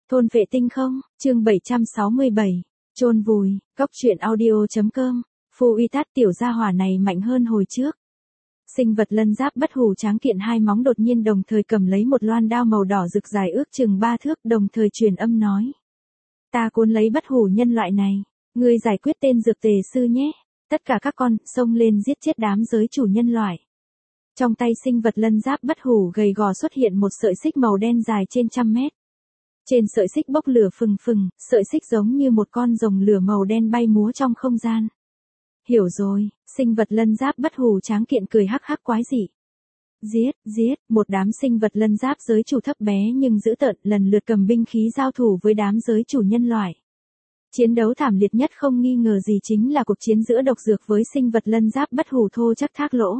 Thôn vệ tinh không, chương 767, chôn vùi, cóc truyện audio.com, Phu uy tát tiểu gia hỏa này mạnh hơn hồi trước. Sinh vật lân giáp bất hủ tráng kiện hai móng đột nhiên đồng thời cầm lấy một loan đao màu đỏ rực dài ước chừng 3 thước đồng thời truyền âm nói. Ta cuốn lấy bất hủ nhân loại này, ngươi giải quyết tên dược tề sư nhé, tất cả các con, xông lên giết chết đám giới chủ nhân loại. Trong tay sinh vật lân giáp bất hủ gầy gò xuất hiện một sợi xích màu đen dài trên 100 mét. Trên sợi xích bốc lửa phừng phừng, sợi xích giống như một con rồng lửa màu đen bay múa trong không gian. Hiểu rồi, sinh vật lân giáp bất hủ tráng kiện cười hắc hắc quái dị. Giết, một đám sinh vật lân giáp giới chủ thấp bé nhưng dữ tợn lần lượt cầm binh khí giao thủ với đám giới chủ nhân loại. Chiến đấu thảm liệt nhất không nghi ngờ gì chính là cuộc chiến giữa độc dược với sinh vật lân giáp bất hủ thô chắc thác lỗ.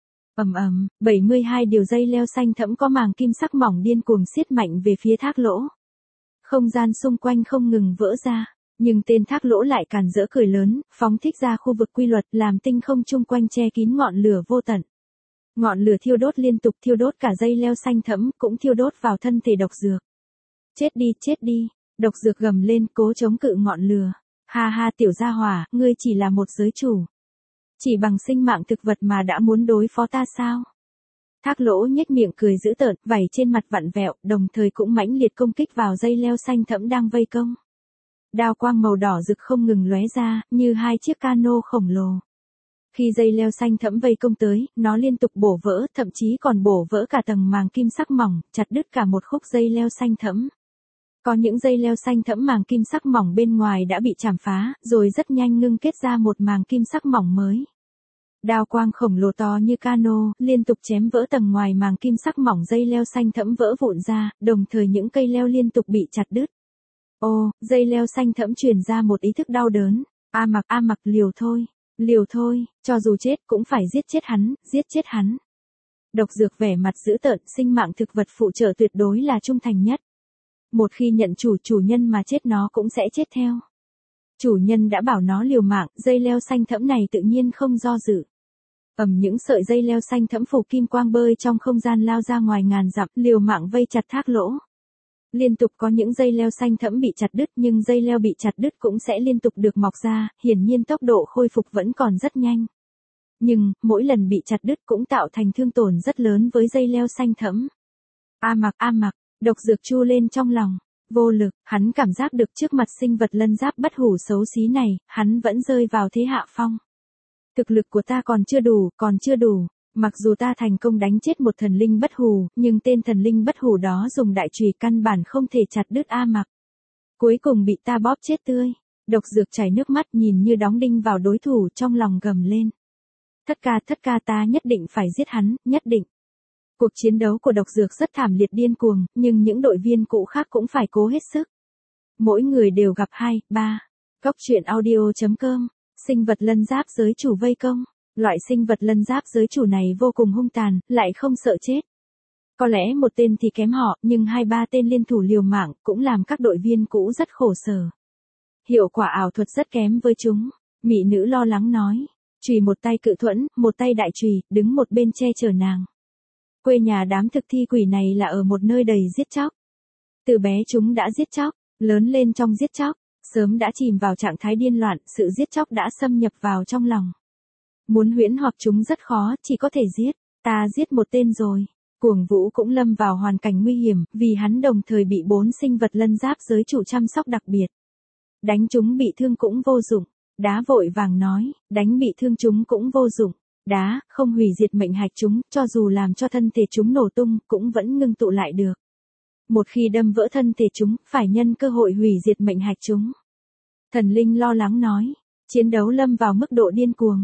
72 điều dây leo xanh thẫm có màng kim sắc mỏng điên cuồng xiết mạnh về phía thác lỗ. Không gian xung quanh không ngừng vỡ ra, nhưng tên thác lỗ lại càn rỡ cười lớn, phóng thích ra khu vực quy luật làm tinh không chung quanh che kín ngọn lửa vô tận. Ngọn lửa thiêu đốt liên tục thiêu đốt cả dây leo xanh thẫm cũng thiêu đốt vào thân thể độc dược. Chết đi, độc dược gầm lên cố chống cự ngọn lửa. Ha tiểu gia hỏa, ngươi chỉ là một giới chủ. Chỉ bằng sinh mạng thực vật mà đã muốn đối phó ta sao? Thác lỗ nhếch miệng cười dữ tợn, vảy trên mặt vặn vẹo, đồng thời cũng mãnh liệt công kích vào dây leo xanh thẫm đang vây công. Đao quang màu đỏ rực không ngừng lóe ra, như hai chiếc cano khổng lồ. Khi dây leo xanh thẫm vây công tới, nó liên tục bổ vỡ, thậm chí còn bổ vỡ cả tầng màng kim sắc mỏng, chặt đứt cả một khúc dây leo xanh thẫm. Có những dây leo xanh thẫm màng kim sắc mỏng bên ngoài đã bị chảm phá, rồi rất nhanh ngưng kết ra một màng kim sắc mỏng mới. Đao quang khổng lồ to như cano, liên tục chém vỡ tầng ngoài màng kim sắc mỏng dây leo xanh thẫm vỡ vụn ra, đồng thời những cây leo liên tục bị chặt đứt. Dây leo xanh thẫm truyền ra một ý thức đau đớn. A mặc, liều thôi, cho dù chết cũng phải giết chết hắn. Độc dược vẻ mặt dữ tợn, sinh mạng thực vật phụ trợ tuyệt đối là trung thành nhất. Một khi nhận chủ nhân mà chết nó cũng sẽ chết theo. Chủ nhân đã bảo nó liều mạng, dây leo xanh thẫm này tự nhiên không do dự. Những sợi dây leo xanh thẫm phủ kim quang bơi trong không gian lao ra ngoài ngàn dặm, liều mạng vây chặt thác lỗ. Liên tục có những dây leo xanh thẫm bị chặt đứt nhưng dây leo bị chặt đứt cũng sẽ liên tục được mọc ra, hiển nhiên tốc độ khôi phục vẫn còn rất nhanh. Nhưng, mỗi lần bị chặt đứt cũng tạo thành thương tổn rất lớn với dây leo xanh thẫm. A mặc, độc dược chu lên trong lòng. Vô lực, hắn cảm giác được trước mặt sinh vật lân giáp bất hủ xấu xí này, hắn vẫn rơi vào thế hạ phong. Thực lực của ta còn chưa đủ. Mặc dù ta thành công đánh chết một thần linh bất hủ, nhưng tên thần linh bất hủ đó dùng đại chùy căn bản không thể chặt đứt A mặc. Cuối cùng bị ta bóp chết tươi. Độc dược chảy nước mắt nhìn như đóng đinh vào đối thủ trong lòng gầm lên. Thất ca ta nhất định phải giết hắn, nhất định. Cuộc chiến đấu của độc dược rất thảm liệt điên cuồng, nhưng những đội viên cũ khác cũng phải cố hết sức. Mỗi người đều gặp 2, 3. Cóc truyện audio.com, sinh vật lân giáp giới chủ vây công. Loại sinh vật lân giáp giới chủ này vô cùng hung tàn, lại không sợ chết. Có lẽ một tên thì kém họ, nhưng 2-3 tên liên thủ liều mạng cũng làm các đội viên cũ rất khổ sở. Hiệu quả ảo thuật rất kém với chúng. Mỹ nữ lo lắng nói. Chùy một tay cự thuẫn, một tay đại chùy, đứng một bên che chở nàng. Quê nhà đám thực thi quỷ này là ở một nơi đầy giết chóc. Từ bé chúng đã giết chóc, lớn lên trong giết chóc, sớm đã chìm vào trạng thái điên loạn, sự giết chóc đã xâm nhập vào trong lòng. Muốn huyễn hoặc chúng rất khó, chỉ có thể giết. Ta giết một tên rồi. Cuồng Vũ cũng lâm vào hoàn cảnh nguy hiểm, vì hắn đồng thời bị 4 sinh vật lân giáp giới chủ chăm sóc đặc biệt. Đánh chúng bị thương cũng vô dụng. Đá vội vàng nói, đánh bị thương chúng cũng vô dụng. Đá, không hủy diệt mệnh hạch chúng, cho dù làm cho thân thể chúng nổ tung, cũng vẫn ngưng tụ lại được. Một khi đâm vỡ thân thể chúng, phải nhân cơ hội hủy diệt mệnh hạch chúng. Thần linh lo lắng nói, chiến đấu lâm vào mức độ điên cuồng.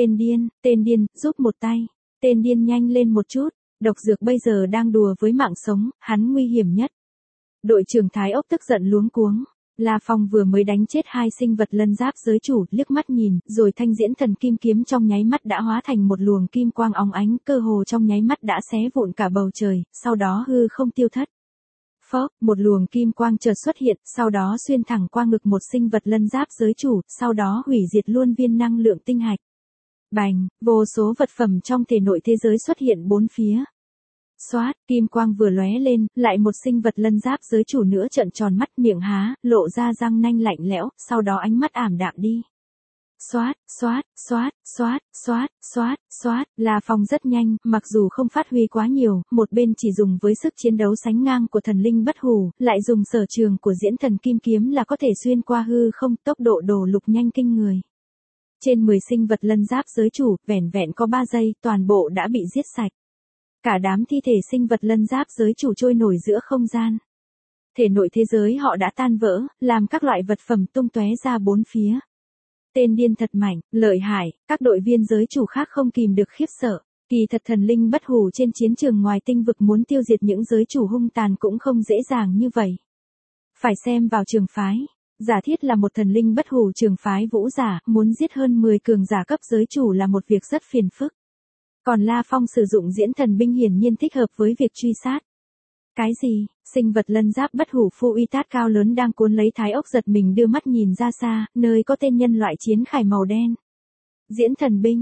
Tên điên, giúp một tay. Tên điên nhanh lên một chút, độc dược bây giờ đang đùa với mạng sống, hắn nguy hiểm nhất. Đội trưởng Thái Ốc tức giận luống cuống. La Phong vừa mới đánh chết 2 sinh vật lân giáp giới chủ, liếc mắt nhìn, rồi thanh diễn thần kim kiếm trong nháy mắt đã hóa thành một luồng kim quang óng ánh, cơ hồ trong nháy mắt đã xé vụn cả bầu trời, sau đó hư không tiêu thất. Phốc, một luồng kim quang chợt xuất hiện, sau đó xuyên thẳng qua ngực một sinh vật lân giáp giới chủ, sau đó hủy diệt luôn viên năng lượng tinh hạch. Bành, vô số vật phẩm trong thể nội thế giới xuất hiện bốn phía. xoát, kim quang vừa lóe lên, lại một sinh vật lân giáp giới chủ nữa trợn tròn mắt miệng há, lộ ra răng nanh lạnh lẽo, sau đó ánh mắt ảm đạm đi. Xoát, xoát, xoát, xoát, xoát, xoát, xoát, La Phong rất nhanh, mặc dù không phát huy quá nhiều, một bên chỉ dùng với sức chiến đấu sánh ngang của thần linh bất hủ, lại dùng sở trường của diễn thần kim kiếm là có thể xuyên qua hư không, tốc độ đổ lục nhanh kinh người. Trên 10 sinh vật lân giáp giới chủ, vẻn vẹn có 3 giây, toàn bộ đã bị giết sạch. Cả đám thi thể sinh vật lân giáp giới chủ trôi nổi giữa không gian. Thể nội thế giới họ đã tan vỡ, làm các loại vật phẩm tung tóe ra bốn phía. Tên điên thật mạnh, lợi hại, các đội viên giới chủ khác không kìm được khiếp sợ. Kỳ thật thần linh bất hủ trên chiến trường ngoài tinh vực muốn tiêu diệt những giới chủ hung tàn cũng không dễ dàng như vậy. Phải xem vào trường phái. Giả thiết là một thần linh bất hủ trường phái vũ giả, muốn giết hơn 10 cường giả cấp giới chủ là một việc rất phiền phức. Còn La Phong sử dụng diễn thần binh hiển nhiên thích hợp với việc truy sát. Cái gì? Sinh vật lân giáp bất hủ Phu Uy Tát cao lớn đang cuốn lấy Thái Ốc giật mình đưa mắt nhìn ra xa, nơi có tên nhân loại chiến khải màu đen. Diễn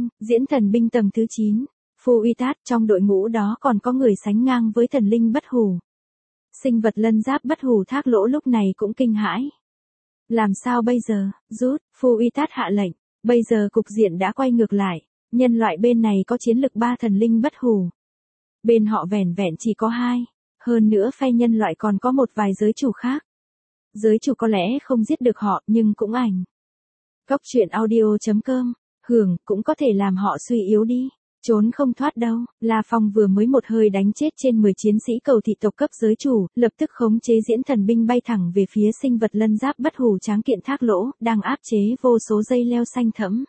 thần binh tầng thứ 9. Phu Uy Tát, trong đội ngũ đó còn có người sánh ngang với thần linh bất hủ. Sinh vật lân giáp bất hủ Thác Lỗ lúc này cũng kinh hãi. Làm sao bây giờ? Rút, Phu Uy Tát hạ lệnh. Bây giờ cục diện đã quay ngược lại. Nhân loại bên này có chiến lực 3 thần linh bất hủ. Bên họ vẻn vẹn chỉ có 2. Hơn nữa phe nhân loại còn có một vài giới chủ khác. Giới chủ có lẽ không giết được họ nhưng cũng ảnh. Cốc truyện audio.com, hưởng cũng có thể làm họ suy yếu đi. Trốn không thoát đâu. La Phong vừa mới một hơi đánh chết trên 10 chiến sĩ cầu thị tộc cấp giới chủ, lập tức khống chế diễn thần binh bay thẳng về phía sinh vật lân giáp bất hủ tráng kiện Thác Lỗ, đang áp chế vô số dây leo xanh thẫm.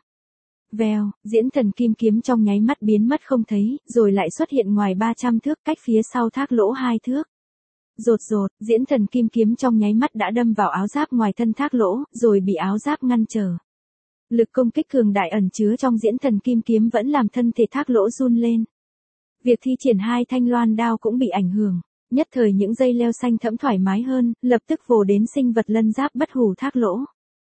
Vèo, diễn thần kim kiếm trong nháy mắt biến mất không thấy, rồi lại xuất hiện ngoài 300 thước cách phía sau Thác Lỗ 2 thước. Rột rột, diễn thần kim kiếm trong nháy mắt đã đâm vào áo giáp ngoài thân Thác Lỗ, rồi bị áo giáp ngăn trở. Lực công kích cường đại ẩn chứa trong diễn thần kim kiếm vẫn làm thân thể Thác Lỗ run lên. Việc thi triển 2 thanh loan đao cũng bị ảnh hưởng. Nhất thời những dây leo xanh thẫm thoải mái hơn, lập tức vồ đến sinh vật lân giáp bất hủ Thác Lỗ.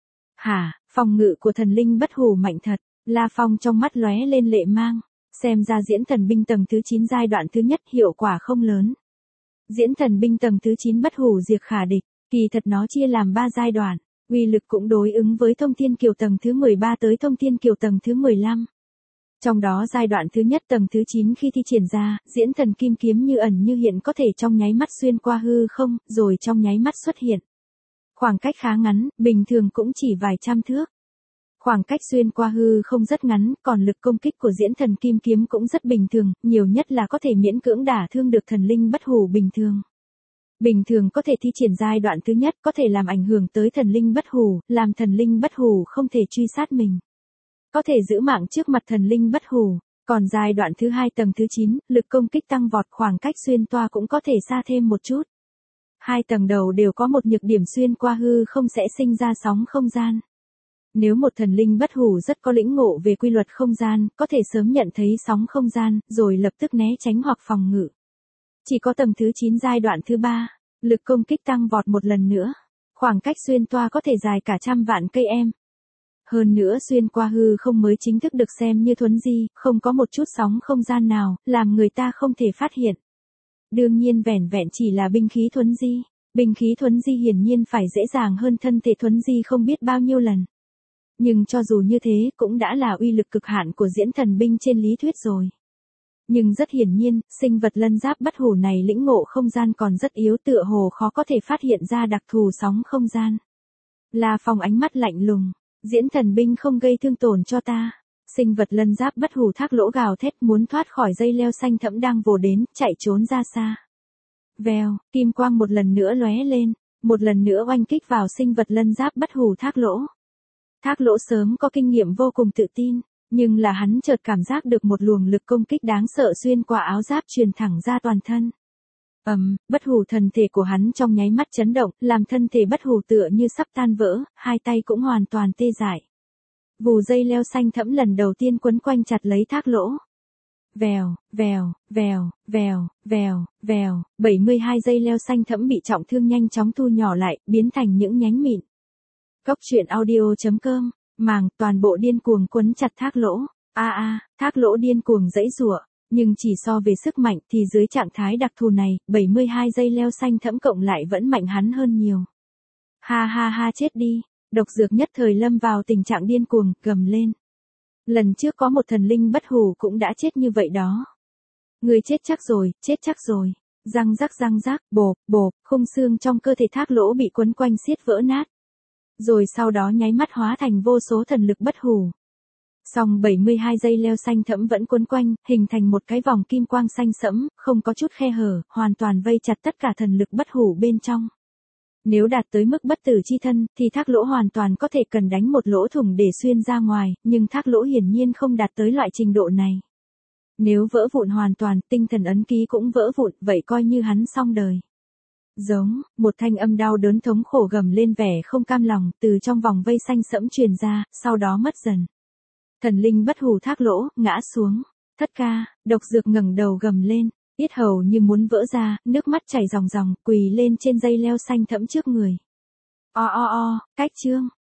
Hả, phòng ngự của thần linh bất hủ mạnh thật. La Phong trong mắt lóe lên lệ mang. Xem ra diễn thần binh tầng thứ 9 giai đoạn thứ nhất hiệu quả không lớn. Diễn thần binh tầng thứ 9 bất hủ diệt khả địch, kỳ thật nó chia làm 3 giai đoạn. Uy lực cũng đối ứng với thông thiên kiều tầng thứ 13 tới thông thiên kiều tầng thứ 15. Trong đó giai đoạn thứ nhất tầng thứ 9 khi thi triển ra, diễn thần kim kiếm như ẩn như hiện có thể trong nháy mắt xuyên qua hư không, rồi trong nháy mắt xuất hiện. Khoảng cách khá ngắn, bình thường cũng chỉ vài trăm thước. Khoảng cách xuyên qua hư không rất ngắn, còn lực công kích của diễn thần kim kiếm cũng rất bình thường, nhiều nhất là có thể miễn cưỡng đả thương được thần linh bất hủ bình thường. Bình thường có thể thi triển giai đoạn thứ nhất có thể làm ảnh hưởng tới thần linh bất hủ, làm thần linh bất hủ không thể truy sát mình. Có thể giữ mạng trước mặt thần linh bất hủ, còn giai đoạn thứ 2 tầng thứ 9, lực công kích tăng vọt khoảng cách xuyên toa cũng có thể xa thêm một chút. 2 tầng đầu đều có một nhược điểm xuyên qua hư không sẽ sinh ra sóng không gian. Nếu một thần linh bất hủ rất có lĩnh ngộ về quy luật không gian, có thể sớm nhận thấy sóng không gian, rồi lập tức né tránh hoặc phòng ngự. Chỉ có tầng thứ 9 giai đoạn thứ 3, lực công kích tăng vọt một lần nữa. Khoảng cách xuyên toa có thể dài cả trăm vạn cây em. Hơn nữa xuyên qua hư không mới chính thức được xem như thuấn di, không có một chút sóng không gian nào, làm người ta không thể phát hiện. Đương nhiên vẻn vẹn chỉ là binh khí thuấn di. Binh khí thuấn di hiển nhiên phải dễ dàng hơn thân thể thuấn di không biết bao nhiêu lần. Nhưng cho dù như thế cũng đã là uy lực cực hạn của diễn thần binh trên lý thuyết rồi. Nhưng rất hiển nhiên, sinh vật lân giáp bất hủ này lĩnh ngộ không gian còn rất yếu tựa hồ khó có thể phát hiện ra đặc thù sóng không gian. La Phong ánh mắt lạnh lùng, diễn thần binh không gây thương tổn cho ta. Sinh vật lân giáp bất hủ Thác Lỗ gào thét muốn thoát khỏi dây leo xanh thẫm đang vồ đến, chạy trốn ra xa. Vèo, kim quang một lần nữa lóe lên, một lần nữa oanh kích vào sinh vật lân giáp bất hủ Thác Lỗ. Thác Lỗ sớm có kinh nghiệm vô cùng tự tin, nhưng là hắn chợt cảm giác được một luồng lực công kích đáng sợ xuyên qua áo giáp truyền thẳng ra toàn thân. Bất hủ thần thể của hắn trong nháy mắt chấn động, làm thân thể bất hủ tựa như sắp tan vỡ, hai tay cũng hoàn toàn tê dại. Vù dây leo xanh thẫm lần đầu tiên quấn quanh chặt lấy Thác Lỗ. Vèo, vèo, vèo, vèo, vèo, vèo, 72 dây leo xanh thẫm bị trọng thương nhanh chóng thu nhỏ lại, biến thành những nhánh mịn. Cốc truyện audio.com, màng toàn bộ điên cuồng quấn chặt Thác Lỗ. Thác Lỗ điên cuồng giãy giụa, Nhưng chỉ so về sức mạnh thì dưới trạng thái đặc thù này, 72 dây leo xanh thẫm cộng lại vẫn mạnh hắn hơn nhiều. Ha ha ha, chết đi. Độc dược nhất thời lâm vào tình trạng điên cuồng, gầm lên. Lần trước có một thần linh bất hủ cũng đã chết như vậy đó. Người chết chắc rồi, chết chắc rồi. Răng rắc, bộp, khung xương trong cơ thể Thác Lỗ bị quấn quanh xiết vỡ nát. Rồi sau đó nháy mắt hóa thành vô số thần lực bất hủ. Song 72 dây leo xanh thẫm vẫn quấn quanh, hình thành một cái vòng kim quang xanh sẫm, không có chút khe hở, hoàn toàn vây chặt tất cả thần lực bất hủ bên trong. Nếu đạt tới mức bất tử chi thân, thì Thác Lỗ hoàn toàn có thể cần đánh một lỗ thủng để xuyên ra ngoài, nhưng Thác Lỗ hiển nhiên không đạt tới loại trình độ này. Nếu vỡ vụn hoàn toàn, tinh thần ấn ký cũng vỡ vụn, vậy coi như hắn xong đời. Giống, một thanh âm đau đớn thống khổ gầm lên vẻ không cam lòng, từ trong vòng vây xanh sẫm truyền ra, sau đó mất dần. Thần linh bất hủ Thác Lỗ, ngã xuống. Thất ca, độc dược ngẩng đầu gầm lên, yết hầu như muốn vỡ ra, nước mắt chảy ròng ròng, quỳ lên trên dây leo xanh thẫm trước người. Cách Trương,